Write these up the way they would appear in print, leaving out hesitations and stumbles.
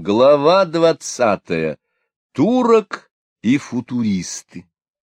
Глава 20. Турок и футуристы.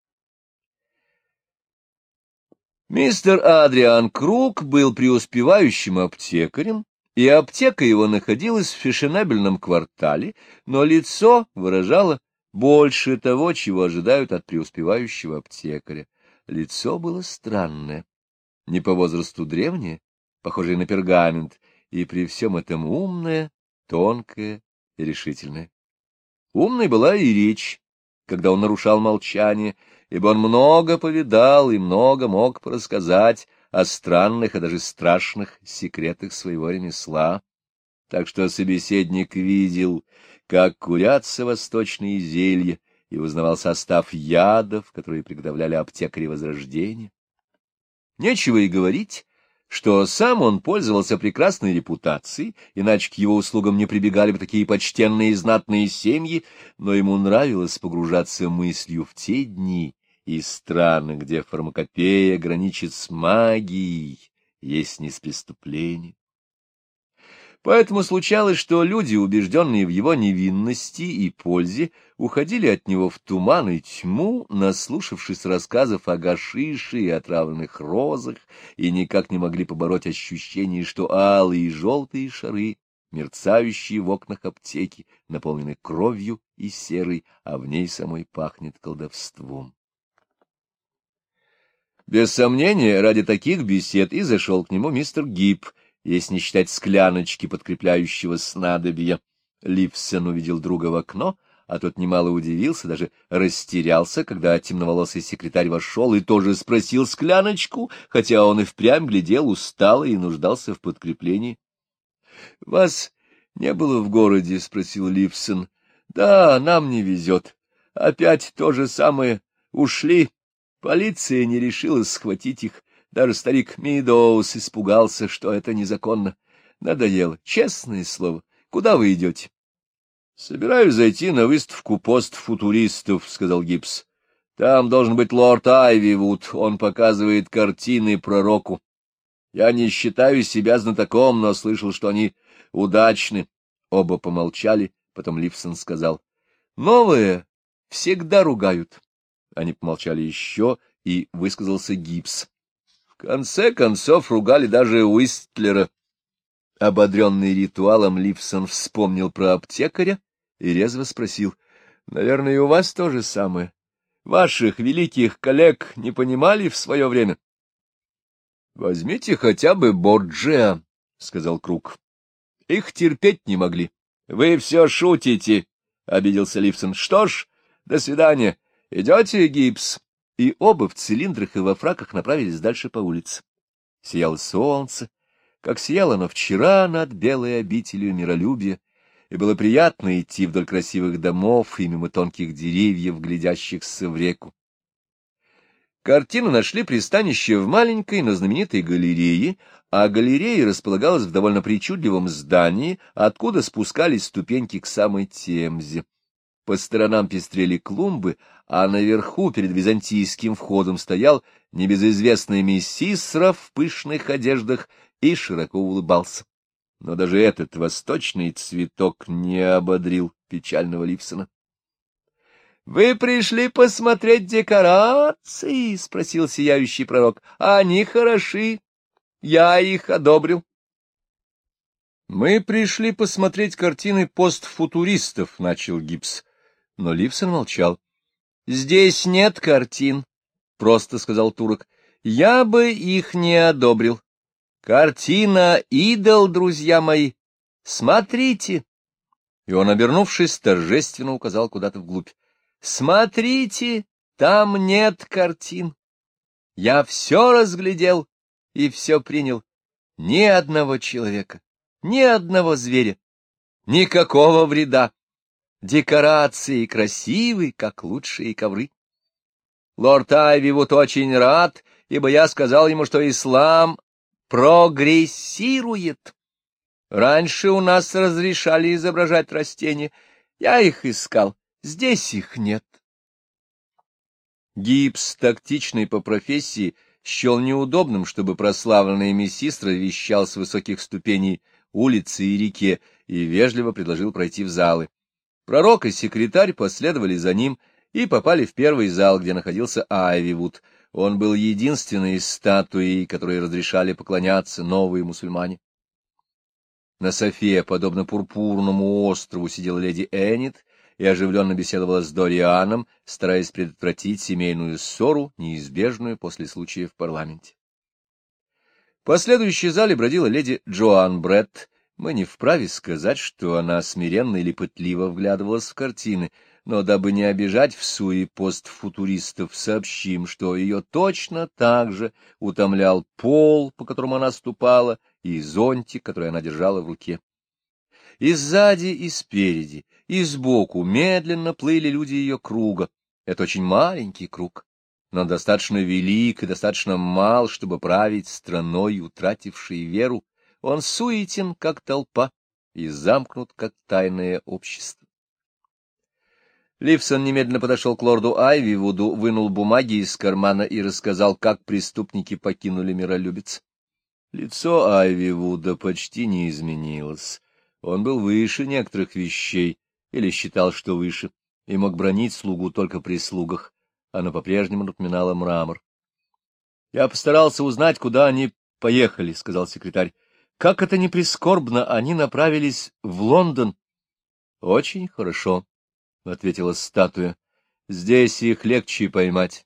Мистер Адриан Круг был преуспевающим аптекарем, и аптека его находилась в фешенебельном квартале, но лицо выражало больше того, чего ожидают от преуспевающего аптекаря. Лицо было странное, не по возрасту древнее, похожее на пергамент, и при всем этом умное, тонкое и решительное. Умной была и речь, когда он нарушал молчание, ибо он много повидал и много мог порассказать о странных и даже страшных секретах своего ремесла, так что собеседник видел, как курятся восточные зелья, и узнавал состав ядов, которые приготовляли аптекари Возрождения. Нечего и говорить, что сам он пользовался прекрасной репутацией, иначе к его услугам не прибегали бы такие почтенные и знатные семьи, но ему нравилось погружаться мыслью в те дни и страны, где фармакопея граничит с магией, есть не с преступлением. Поэтому случалось, что люди, убежденные в его невинности и пользе, уходили от него в туман и тьму, наслушавшись рассказов о гашише и отравленных розах, и никак не могли побороть ощущение, что алые и желтые шары, мерцающие в окнах аптеки, наполнены кровью и серой, а в ней самой пахнет колдовством. Без сомнения, ради таких бесед и зашел к нему мистер Гиб, если не считать скляночки подкрепляющего снадобья. Ливсон увидел друга в окно, а тот немало удивился, даже растерялся, когда темноволосый секретарь вошел и тоже спросил скляночку, хотя он и впрямь глядел устало и нуждался в подкреплении. — Вас не было в городе? — спросил Ливсон. — Да, нам не везет. Опять то же самое. Ушли. Полиция не решилась схватить их. Даже старик Мидоус испугался, что это незаконно. Надоело, честное слово. Куда вы идете? — Собираюсь зайти на выставку постфутуристов, — сказал Гибс. — Там должен быть лорд Айвивуд, он показывает картины пророку. Я не считаю себя знатоком, но слышал, что они удачны. Оба помолчали, потом Ливсон сказал: — Новое всегда ругают. Они помолчали еще, и высказался Гибс. В конце концов ругали даже Уистлера. Ободренный ритуалом, Ливсон вспомнил про аптекаря и резво спросил: — Наверное, и у вас то же самое. Ваших великих коллег не понимали в свое время? — Возьмите хотя бы Борджиа, — сказал Круг. — Их терпеть не могли. — Вы все шутите, — обиделся Ливсон. — Что ж, до свидания. Идете, Гибс? И оба в цилиндрах и во фраках направились дальше по улице. Сияло солнце, как сияло оно вчера над белой обителью миролюбия, и было приятно идти вдоль красивых домов и мимо тонких деревьев, глядящихся в реку. Картины нашли пристанище в маленькой, но знаменитой галерее, а галерея располагалась в довольно причудливом здании, откуда спускались ступеньки к самой Темзе. По сторонам пестрели клумбы, а наверху перед византийским входом стоял небезызвестный Мессисра в пышных одеждах и широко улыбался. Но даже этот восточный цветок не ободрил печального Ливсона. — Вы пришли посмотреть декорации? — спросил сияющий пророк. — Они хороши. Я их одобрил. — Мы пришли посмотреть картины постфутуристов, — начал Гибс. Но Ливсон молчал. — Здесь нет картин, — просто сказал турок. — Я бы их не одобрил. Картина — идол, друзья мои. Смотрите. И он, обернувшись, торжественно указал куда-то вглубь. — Смотрите, там нет картин. Я все разглядел и все принял. Ни одного человека, ни одного зверя, никакого вреда. Декорации красивы, как лучшие ковры. Лорд Айвивуд очень рад, ибо я сказал ему, что ислам прогрессирует. Раньше у нас разрешали изображать растения. Я их искал. Здесь их нет. Гибс, тактичный по профессии, счел неудобным, чтобы прославленный Мессистра вещал с высоких ступеней улицы и реке, и вежливо предложил пройти в залы. Пророк и секретарь последовали за ним и попали в первый зал, где находился Айвивуд. Он был единственной из статуй, которой разрешали поклоняться новые мусульмане. На софе, подобно пурпурному острову, сидела леди Эннет и оживленно беседовала с Дорианом, стараясь предотвратить семейную ссору, неизбежную после случая в парламенте. По следующей зале бродила леди Джоан Бретт. Мы не вправе сказать, что она смиренно или пытливо вглядывалась в картины, но дабы не обижать в суе постфутуристов, сообщим, что ее точно так же утомлял пол, по которому она ступала, и зонтик, который она держала в руке. И сзади, и спереди, и сбоку медленно плыли люди ее круга. Это очень маленький круг, но достаточно велик и достаточно мал, чтобы править страной, утратившей веру. Он суетен, как толпа, и замкнут, как тайное общество. Ливсон немедленно подошел к лорду Айвивуду, вынул бумаги из кармана и рассказал, как преступники покинули миролюбец. Лицо Айвивуда почти не изменилось. Он был выше некоторых вещей, или считал, что выше, и мог бранить слугу только при слугах. Она по-прежнему напоминала мрамор. — Я постарался узнать, куда они поехали, — сказал секретарь. — Как это ни прискорбно, они направились в Лондон. — Очень хорошо, — ответила статуя. — Здесь их легче поймать.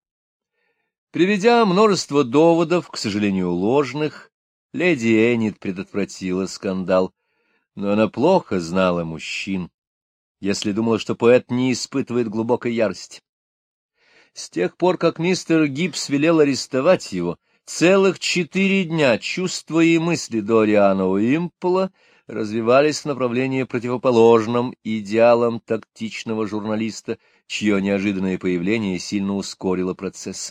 Приведя множество доводов, к сожалению, ложных, леди Эннет предотвратила скандал, но она плохо знала мужчин, если думала, что поэт не испытывает глубокой ярости. С тех пор, как мистер Гибс велел арестовать его, целых 4 дня чувства и мысли Дориана Уимпола развивались в направлении противоположном идеалам тактичного журналиста, чье неожиданное появление сильно ускорило процесс.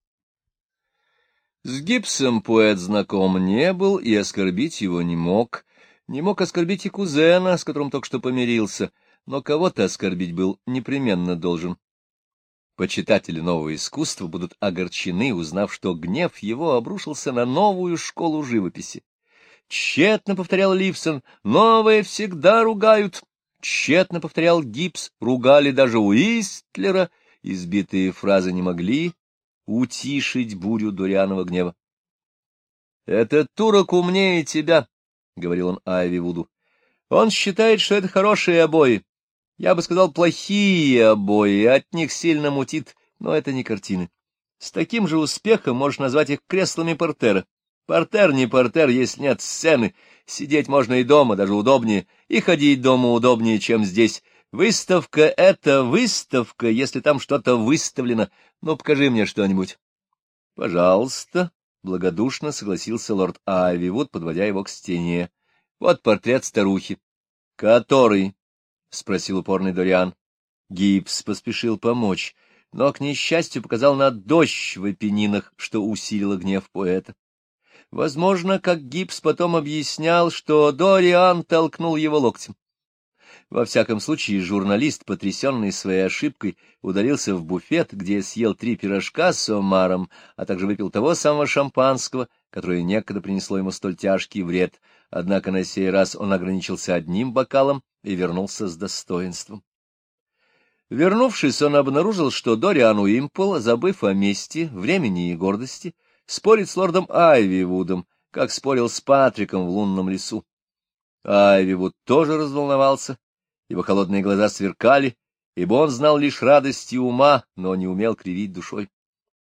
С Гибсом поэт знаком не был и оскорбить его не мог оскорбить и кузена, с которым только что помирился, но кого-то оскорбить был непременно должен. Почитатели нового искусства будут огорчены, узнав, что гнев его обрушился на новую школу живописи. Тщетно повторял Ливсон, новое всегда ругают. Тщетно повторял Гибс, ругали даже Уистлера. Избитые фразы не могли утишить бурю Дорианова гнева. — Этот турок умнее тебя, — говорил он Айвивуду. — Он считает, что это хорошие обои. Я бы сказал, плохие обои, от них сильно мутит, но это не картины. С таким же успехом можешь назвать их креслами портера. Портер не портер, если нет сцены. Сидеть можно и дома, даже удобнее, и ходить дома удобнее, чем здесь. Выставка — это выставка, если там что-то выставлено. Ну, покажи мне что-нибудь. — Пожалуйста, — благодушно согласился лорд Айвивуд, подводя его к стене. — Вот портрет старухи. — Который? — спросил упорный Дориан. Гибс поспешил помочь, но, к несчастью, показал на дождь в Апеннинах, что усилило гнев поэта. Возможно, как Гибс потом объяснял, что Дориан толкнул его локтем. Во всяком случае, журналист, потрясенный своей ошибкой, удалился в буфет, где съел 3 пирожка с омаром, а также выпил того самого шампанского, которое некогда принесло ему столь тяжкий вред. Однако на сей раз он ограничился одним бокалом и вернулся с достоинством. Вернувшись, он обнаружил, что Дориан Уимпл, забыв о мести, времени и гордости, спорит с лордом Айвивудом, как спорил с Патриком в лунном лесу. Айвивуд тоже разволновался, его холодные глаза сверкали, ибо он знал лишь радости ума, но не умел кривить душой.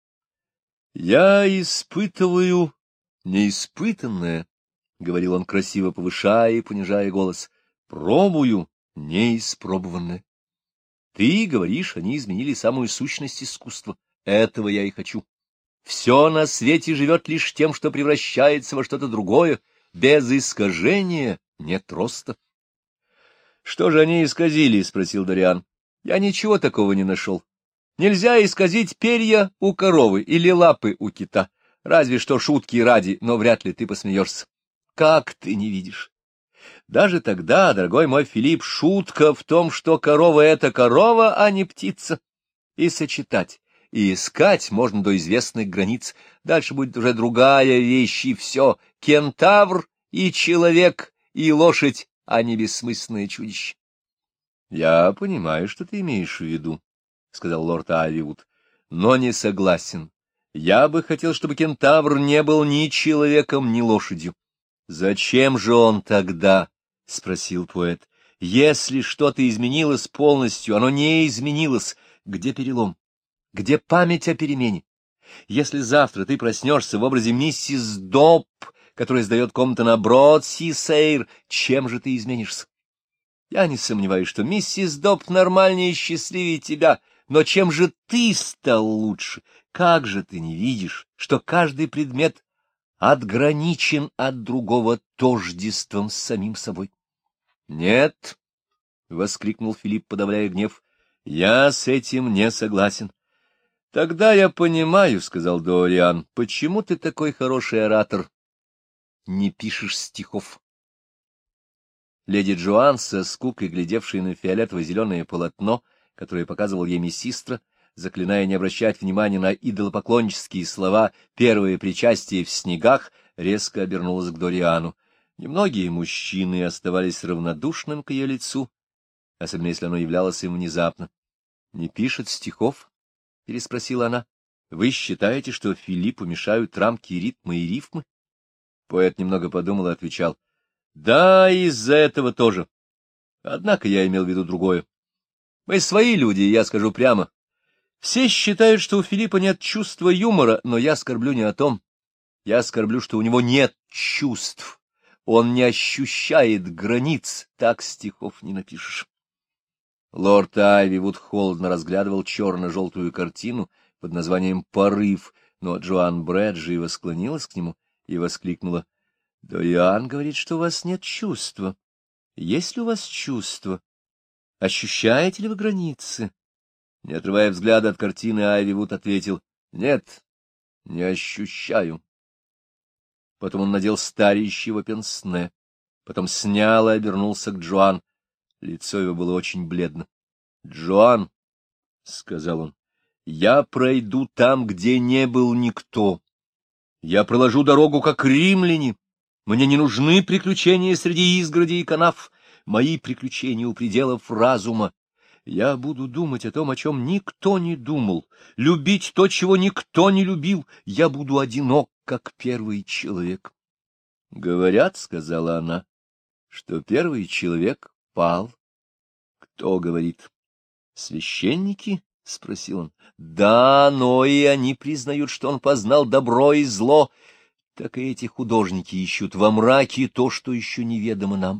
— Я испытываю неиспытанное, — говорил он, красиво повышая и понижая голос, — пробую неиспробованное. Ты говоришь, они изменили самую сущность искусства. Этого я и хочу. Все на свете живет лишь тем, что превращается во что-то другое. Без искажения нет роста. — Что же они исказили? — спросил Дориан. — Я ничего такого не нашел. Нельзя исказить перья у коровы или лапы у кита. Разве что шутки ради, но вряд ли ты посмеешься. Как ты не видишь? Даже тогда, дорогой мой Филипп, шутка в том, что корова — это корова, а не птица. И сочетать, и искать можно до известных границ. Дальше будет уже другая вещь, и все. Кентавр и человек, и лошадь а не бессмысленное чудище. — Я понимаю, что ты имеешь в виду, — сказал лорд Айвивуд, — но не согласен. Я бы хотел, чтобы кентавр не был ни человеком, ни лошадью. — Зачем же он тогда? — спросил поэт. — Если что-то изменилось полностью, оно не изменилось. Где перелом? Где память о перемене? Если завтра ты проснешься в образе миссис Добб, которая сдает комнату на Брод-Си-Сейр, чем же ты изменишься? Я не сомневаюсь, что миссис Добб нормальнее и счастливее тебя, но чем же ты стал лучше? Как же ты не видишь, что каждый предмет отграничен от другого тождеством с самим собой? — Нет, — воскликнул Филипп, подавляя гнев, — я с этим не согласен. — Тогда я понимаю, — сказал Дориан, — почему ты такой хороший оратор. Не пишешь стихов. Леди Джоан, со скукой глядевшая на фиолетово-зеленое полотно, которое показывал ей Мессистра, заклиная не обращать внимания на идолопоклоннические слова «первое причастие в снегах», резко обернулась к Дориану. Немногие мужчины оставались равнодушным к ее лицу, особенно если оно являлось им внезапно. — Не пишет стихов? — переспросила она. — Вы считаете, что Филиппу мешают рамки, ритмы и рифмы? Поэт немного подумал и отвечал. — Да, из-за этого тоже. Однако я имел в виду другое. Мы свои люди, я скажу прямо. Все считают, что у Филиппа нет чувства юмора, но я скорблю не о том. Я скорблю, что у него нет чувств. Он не ощущает границ, так стихов не напишешь. Лорд Айвивуд холодно разглядывал черно-желтую картину под названием «Порыв», но Джоан Брэд живо склонилась к нему и воскликнула. — Дориан говорит, что у вас нет чувства. Есть ли у вас чувство? Ощущаете ли вы границы? Не отрывая взгляда от картины, Айвивуд ответил: — Нет, не ощущаю. Потом он надел старящего пенсне, потом снял и обернулся к Джоан. Лицо его было очень бледно. — Джоан, — сказал он, — я пройду там, где не был никто. Я проложу дорогу, как римляне. Мне не нужны приключения среди изгородей и канав. Мои приключения у пределов разума. Я буду думать о том, о чем никто не думал, любить то, чего никто не любил. Я буду одинок, как первый человек. — Говорят, — сказала она, — что первый человек пал. — Кто говорит? — Священники? — спросил он. — Да, но и они признают, что он познал добро и зло. Так и эти художники ищут во мраке то, что еще неведомо нам.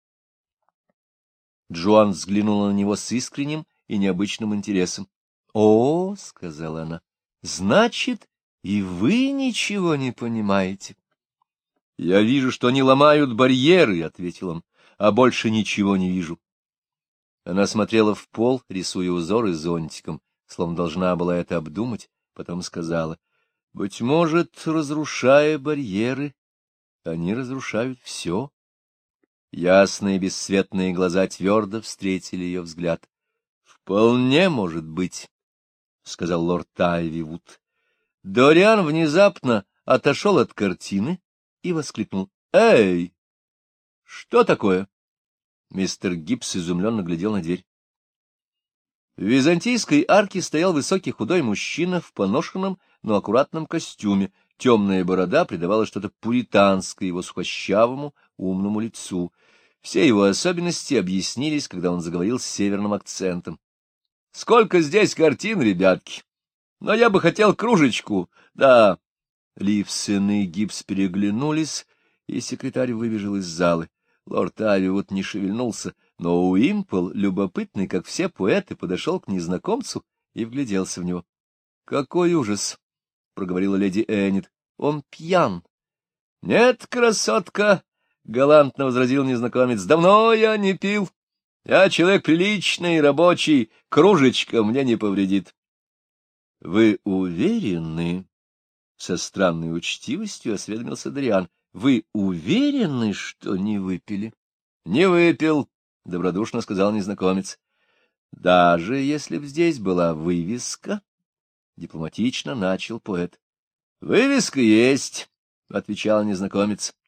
Джоан взглянула на него с искренним и необычным интересом. — О, — сказала она, — значит, и вы ничего не понимаете. — Я вижу, что они ломают барьеры, — ответил он, — а больше ничего не вижу. Она смотрела в пол, рисуя узоры зонтиком, словно должна была это обдумать, потом сказала: — Быть может, разрушая барьеры, они разрушают все. Ясные бесцветные глаза твердо встретили ее взгляд. — Вполне может быть, — сказал лорд Айвивуд. Дориан внезапно отошел от картины и воскликнул: — Эй! Что такое? Мистер Гибс изумленно глядел на дверь. В византийской арке стоял высокий худой мужчина в поношенном, но аккуратном костюме. Темная борода придавала что-то пуританское его сухощавому, умному лицу. Все его особенности объяснились, когда он заговорил с северным акцентом. — Сколько здесь картин, ребятки! Но я бы хотел кружечку, да. Ливсон и Гибс переглянулись, и секретарь выбежал из залы. Лорд Айвивуд не шевельнулся, но Уимпл, любопытный, как все поэты, подошел к незнакомцу и вгляделся в него. — Какой ужас! — проговорила леди Эннет. — Он пьян. — Нет, красотка! — галантно возразил незнакомец. — Давно я не пил. Я человек приличный, рабочий, кружечка мне не повредит. — Вы уверены? — со странной учтивостью осведомился Дориан. — Вы уверены, что не выпили? — Не выпил, — добродушно сказал незнакомец. — Даже если б здесь была вывеска, — дипломатично начал поэт. — Вывеска есть, — отвечал незнакомец.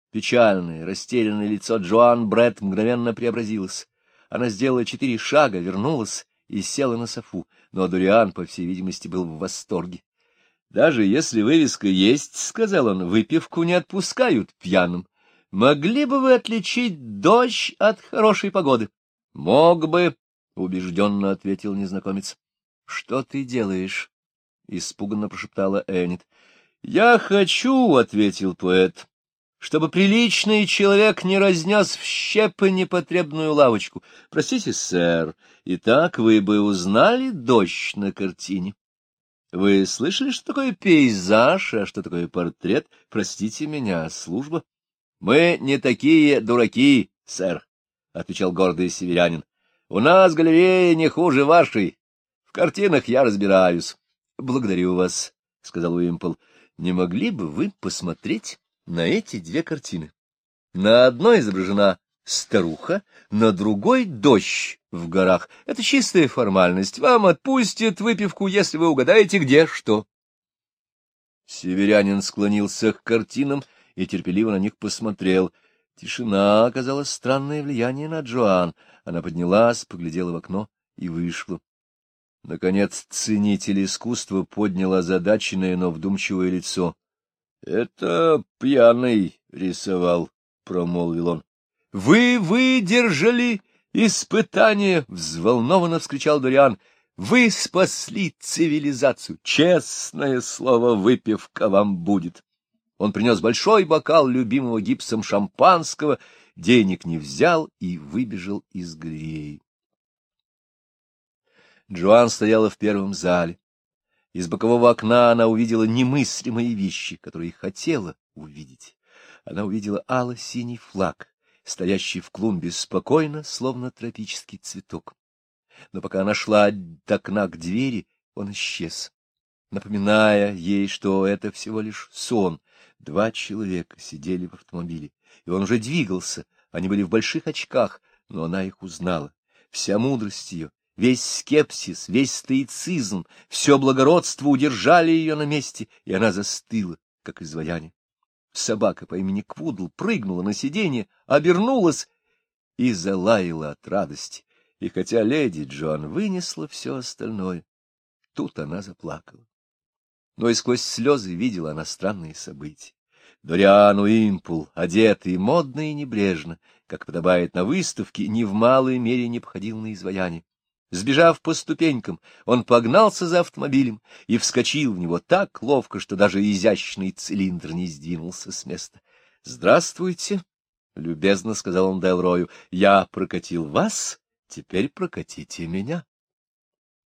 Печальное, растерянное лицо Джоан Бретт мгновенно преобразилось. Она сделала 4 шага, вернулась и села на софу, но Дориан, по всей видимости, был в восторге. — Даже если вывеска есть, — сказал он, — выпивку не отпускают пьяным. Могли бы вы отличить дождь от хорошей погоды? — Мог бы, — убежденно ответил незнакомец. — Что ты делаешь? — испуганно прошептала Эннет. — Я хочу, — ответил поэт, — чтобы приличный человек не разнес в щепы непотребную лавочку. Простите, сэр, итак вы бы узнали дождь на картине. Вы слышали, что такое пейзаж, а что такое портрет? Простите меня, служба. — Мы не такие дураки, сэр, — отвечал гордый северянин. — У нас галерея не хуже вашей. В картинах я разбираюсь. — Благодарю вас, — сказал Уимпл. — Не могли бы вы посмотреть на эти 2 картины? На одной изображена старуха, на другой — дождь в горах. Это чистая формальность. Вам отпустят выпивку, если вы угадаете, где что. Северянин склонился к картинам и терпеливо на них посмотрел. Тишина оказала странное влияние на Джоан. Она поднялась, поглядела в окно и вышла. Наконец ценитель искусства поднял озадаченное, но вдумчивое лицо. — Это пьяный рисовал, — промолвил он. — Вы выдержали испытание! — взволнованно вскричал Дориан. — Вы спасли цивилизацию! Честное слово, выпивка вам будет! Он принес большой бокал любимого гипсом шампанского, денег не взял и выбежал из галереи. Джоан стояла в первом зале. Из бокового окна она увидела немыслимые вещи, которые хотела увидеть. Она увидела ало-синий флаг, стоящий в клумбе спокойно, словно тропический цветок. Но пока она шла от окна к двери, он исчез, напоминая ей, что это всего лишь сон. 2 человека сидели в автомобиле, и он уже двигался. Они были в больших очках, но она их узнала. Вся мудрость ее, весь скепсис, весь стоицизм, все благородство удержали ее на месте, и она застыла, как изваяние. Собака по имени Квудл прыгнула на сиденье, обернулась и залаяла от радости. И хотя леди Джоан вынесла все остальное, тут она заплакала. Но и сквозь слезы видела она странные события. Дориан Уимпл, одетый модно и небрежно, как подобает на выставке, ни в малой мере не походил на изваяние. Сбежав по ступенькам, он погнался за автомобилем и вскочил в него так ловко, что даже изящный цилиндр не сдвинулся с места. — Здравствуйте, — любезно сказал он Делрою, — я прокатил вас, теперь прокатите меня.